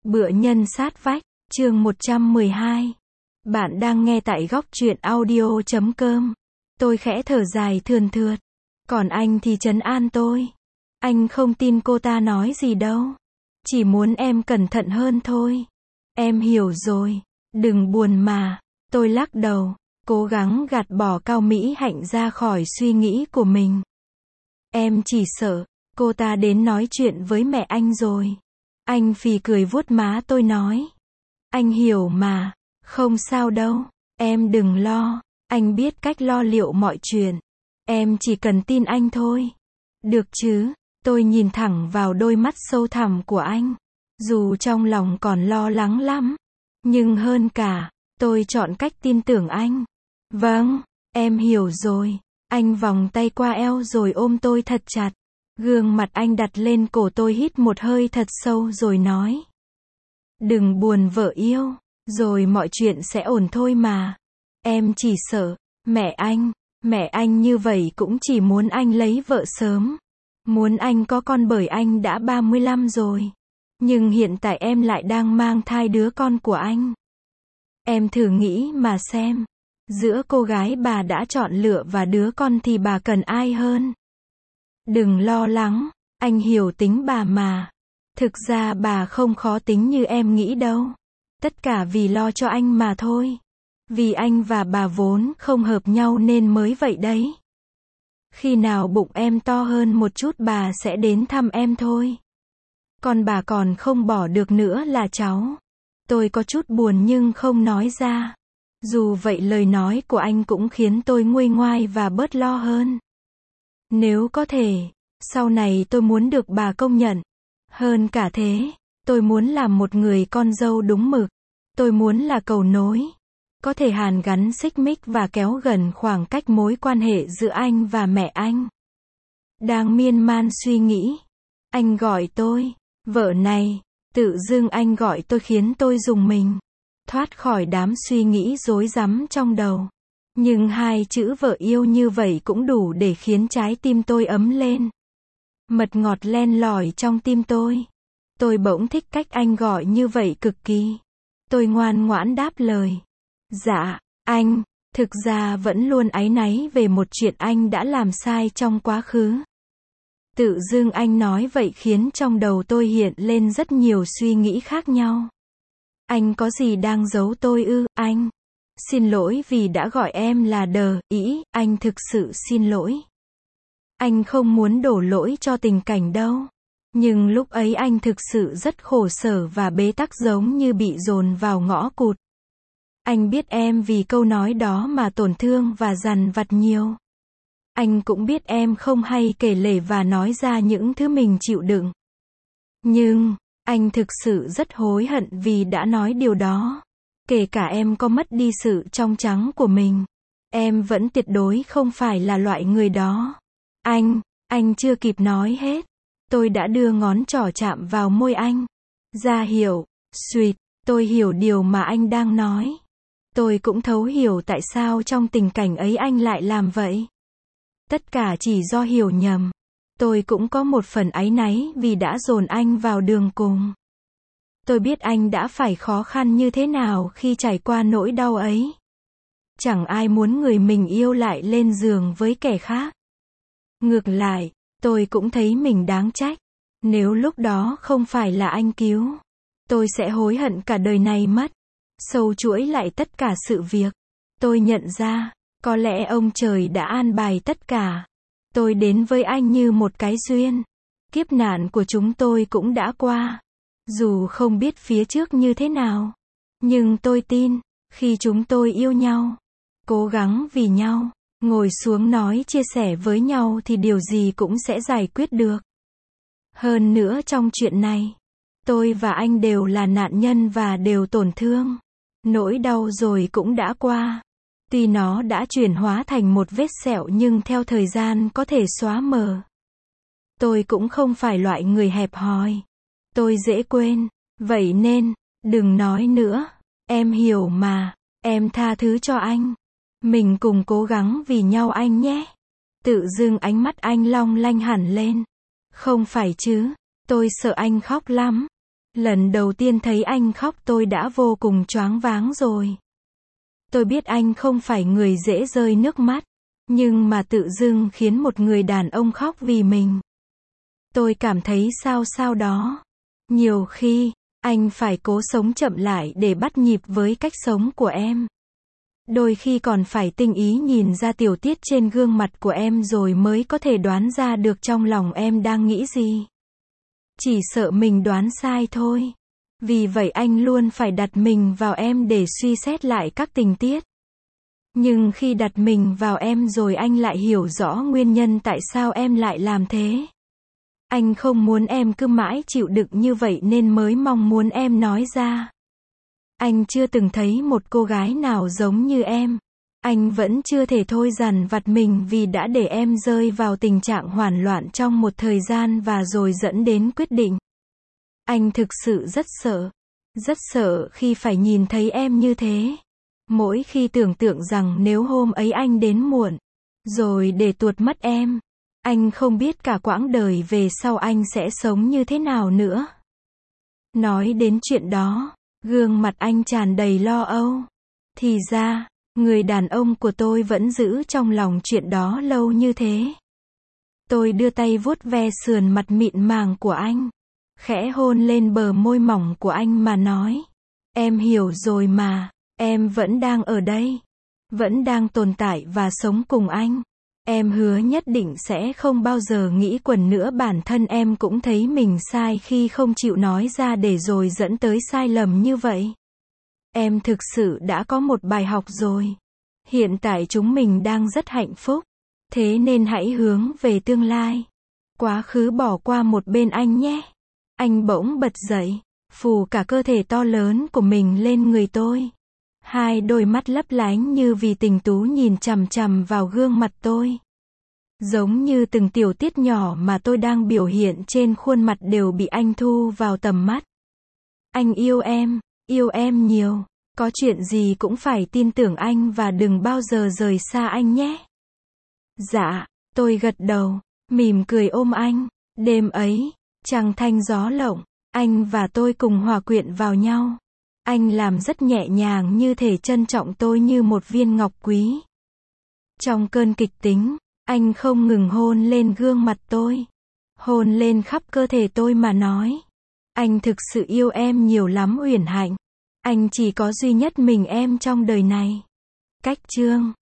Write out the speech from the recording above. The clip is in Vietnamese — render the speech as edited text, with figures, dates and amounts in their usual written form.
Bữa nhân sát vách, chương 112. Bạn đang nghe tại góc truyện audio.com. Tôi khẽ thở dài thườn thượt. Còn anh thì trấn an tôi. Anh không tin cô ta nói gì đâu. Chỉ muốn em cẩn thận hơn thôi. Em hiểu rồi. Đừng buồn mà. Tôi lắc đầu, cố gắng gạt bỏ Cao Mỹ Hạnh ra khỏi suy nghĩ của mình. Em chỉ sợ, cô ta đến nói chuyện với mẹ anh rồi. Anh phì cười vuốt má tôi nói. Anh hiểu mà, không sao đâu, em đừng lo, anh biết cách lo liệu mọi chuyện. Em chỉ cần tin anh thôi. Được chứ, tôi nhìn thẳng vào đôi mắt sâu thẳm của anh. Dù trong lòng còn lo lắng lắm, nhưng hơn cả, tôi chọn cách tin tưởng anh. Vâng, em hiểu rồi. Anh vòng tay qua eo rồi ôm tôi thật chặt. Gương mặt anh đặt lên cổ tôi, hít một hơi thật sâu rồi nói. Đừng buồn vợ yêu, rồi mọi chuyện sẽ ổn thôi mà. Em chỉ sợ, mẹ anh như vậy cũng chỉ muốn anh lấy vợ sớm. Muốn anh có con bởi anh đã 35 rồi. Nhưng hiện tại em lại đang mang thai đứa con của anh. Em thử nghĩ mà xem. Giữa cô gái bà đã chọn lựa và đứa con thì bà cần ai hơn? Đừng lo lắng, anh hiểu tính bà mà. Thực ra bà không khó tính như em nghĩ đâu. Tất cả vì lo cho anh mà thôi. Vì anh và bà vốn không hợp nhau nên mới vậy đấy. Khi nào bụng em to hơn một chút bà sẽ đến thăm em thôi. Còn bà còn không bỏ được nữa là cháu. Tôi có chút buồn nhưng không nói ra. Dù vậy lời nói của anh cũng khiến tôi nguôi ngoai và bớt lo hơn. Nếu có thể, sau này tôi muốn được bà công nhận. Hơn cả thế, tôi muốn làm một người con dâu đúng mực. Tôi muốn là cầu nối. Có thể hàn gắn xích mích và kéo gần khoảng cách mối quan hệ giữa anh và mẹ anh. Đang miên man suy nghĩ. Anh gọi tôi, vợ này. Tự dưng anh gọi tôi khiến tôi rùng mình. Thoát khỏi đám suy nghĩ rối rắm trong đầu. Nhưng hai chữ vợ yêu như vậy cũng đủ để khiến trái tim tôi ấm lên. Mật ngọt len lỏi trong tim tôi. Tôi bỗng thích cách anh gọi như vậy cực kỳ. Tôi ngoan ngoãn đáp lời. Dạ, anh, thực ra vẫn luôn áy náy về một chuyện anh đã làm sai trong quá khứ. Tự dưng anh nói vậy khiến trong đầu tôi hiện lên rất nhiều suy nghĩ khác nhau. Anh có gì đang giấu tôi ư, anh? Xin lỗi vì đã gọi em là đờ ý, anh thực sự xin lỗi. Anh không muốn đổ lỗi cho tình cảnh đâu. Nhưng lúc ấy anh thực sự rất khổ sở và bế tắc giống như bị dồn vào ngõ cụt. Anh biết em vì câu nói đó mà tổn thương và dằn vặt nhiều. Anh cũng biết em không hay kể lể và nói ra những thứ mình chịu đựng. Nhưng, anh thực sự rất hối hận vì đã nói điều đó. Kể cả em có mất đi sự trong trắng của mình. Em vẫn tuyệt đối không phải là loại người đó. Anh chưa kịp nói hết. Tôi đã đưa ngón trỏ chạm vào môi anh. Ra hiệu, suýt, tôi hiểu điều mà anh đang nói. Tôi cũng thấu hiểu tại sao trong tình cảnh ấy anh lại làm vậy. Tất cả chỉ do hiểu nhầm. Tôi cũng có một phần áy náy vì đã dồn anh vào đường cùng. Tôi biết anh đã phải khó khăn như thế nào khi trải qua nỗi đau ấy. Chẳng ai muốn người mình yêu lại lên giường với kẻ khác. Ngược lại, tôi cũng thấy mình đáng trách. Nếu lúc đó không phải là anh cứu, tôi sẽ hối hận cả đời này mất. Sâu chuỗi lại tất cả sự việc. Tôi nhận ra, có lẽ ông trời đã an bài tất cả. Tôi đến với anh như một cái duyên. Kiếp nạn của chúng tôi cũng đã qua. Dù không biết phía trước như thế nào. Nhưng tôi tin, khi chúng tôi yêu nhau, cố gắng vì nhau, ngồi xuống nói chia sẻ với nhau thì điều gì cũng sẽ giải quyết được. Hơn nữa trong chuyện này, tôi và anh đều là nạn nhân và đều tổn thương. Nỗi đau rồi cũng đã qua. Tuy nó đã chuyển hóa thành một vết sẹo nhưng theo thời gian có thể xóa mờ. Tôi cũng không phải loại người hẹp hòi. Tôi dễ quên. Vậy nên, đừng nói nữa. Em hiểu mà. Em tha thứ cho anh. Mình cùng cố gắng vì nhau anh nhé. Tự dưng ánh mắt anh long lanh hẳn lên. Không phải chứ. Tôi sợ anh khóc lắm. Lần đầu tiên thấy anh khóc tôi đã vô cùng choáng váng rồi. Tôi biết anh không phải người dễ rơi nước mắt, nhưng mà tự dưng khiến một người đàn ông khóc vì mình. Tôi cảm thấy sao sao đó. Nhiều khi, anh phải cố sống chậm lại để bắt nhịp với cách sống của em. Đôi khi còn phải tinh ý nhìn ra tiểu tiết trên gương mặt của em rồi mới có thể đoán ra được trong lòng em đang nghĩ gì. Chỉ sợ mình đoán sai thôi. Vì vậy anh luôn phải đặt mình vào em để suy xét lại các tình tiết. Nhưng khi đặt mình vào em rồi anh lại hiểu rõ nguyên nhân tại sao em lại làm thế. Anh không muốn em cứ mãi chịu đựng như vậy nên mới mong muốn em nói ra. Anh chưa từng thấy một cô gái nào giống như em. Anh vẫn chưa thể thôi dằn vặt mình vì đã để em rơi vào tình trạng hoảng loạn trong một thời gian và rồi dẫn đến quyết định. Anh thực sự rất sợ khi phải nhìn thấy em như thế. Mỗi khi tưởng tượng rằng nếu hôm ấy anh đến muộn, rồi để tuột mất em, anh không biết cả quãng đời về sau anh sẽ sống như thế nào nữa. Nói đến chuyện đó, gương mặt anh tràn đầy lo âu. Thì ra, người đàn ông của tôi vẫn giữ trong lòng chuyện đó lâu như thế. Tôi đưa tay vuốt ve sườn mặt mịn màng của anh, khẽ hôn lên bờ môi mỏng của anh mà nói. Em hiểu rồi mà, em vẫn đang ở đây, vẫn đang tồn tại và sống cùng anh. Em hứa nhất định sẽ không bao giờ nghĩ quẩn nữa. Bản thân em cũng thấy mình sai khi không chịu nói ra để rồi dẫn tới sai lầm như vậy. Em thực sự đã có một bài học rồi. Hiện tại chúng mình đang rất hạnh phúc. Thế nên hãy hướng về tương lai. Quá khứ bỏ qua một bên anh nhé. Anh bỗng bật dậy, phủ cả cơ thể to lớn của mình lên người tôi. Hai đôi mắt lấp lánh như vì tình tú nhìn chằm chằm vào gương mặt tôi. Giống như từng tiểu tiết nhỏ mà tôi đang biểu hiện trên khuôn mặt đều bị anh thu vào tầm mắt. Anh yêu em nhiều. Có chuyện gì cũng phải tin tưởng anh và đừng bao giờ rời xa anh nhé. Dạ, tôi gật đầu, mỉm cười ôm anh. Đêm ấy, trăng thanh gió lộng, anh và tôi cùng hòa quyện vào nhau. Anh làm rất nhẹ nhàng như thể trân trọng tôi như một viên ngọc quý. Trong cơn kịch tính, anh không ngừng hôn lên gương mặt tôi, hôn lên khắp cơ thể tôi mà nói. Anh thực sự yêu em nhiều lắm Uyển Hạnh. Anh chỉ có duy nhất mình em trong đời này. Cách chương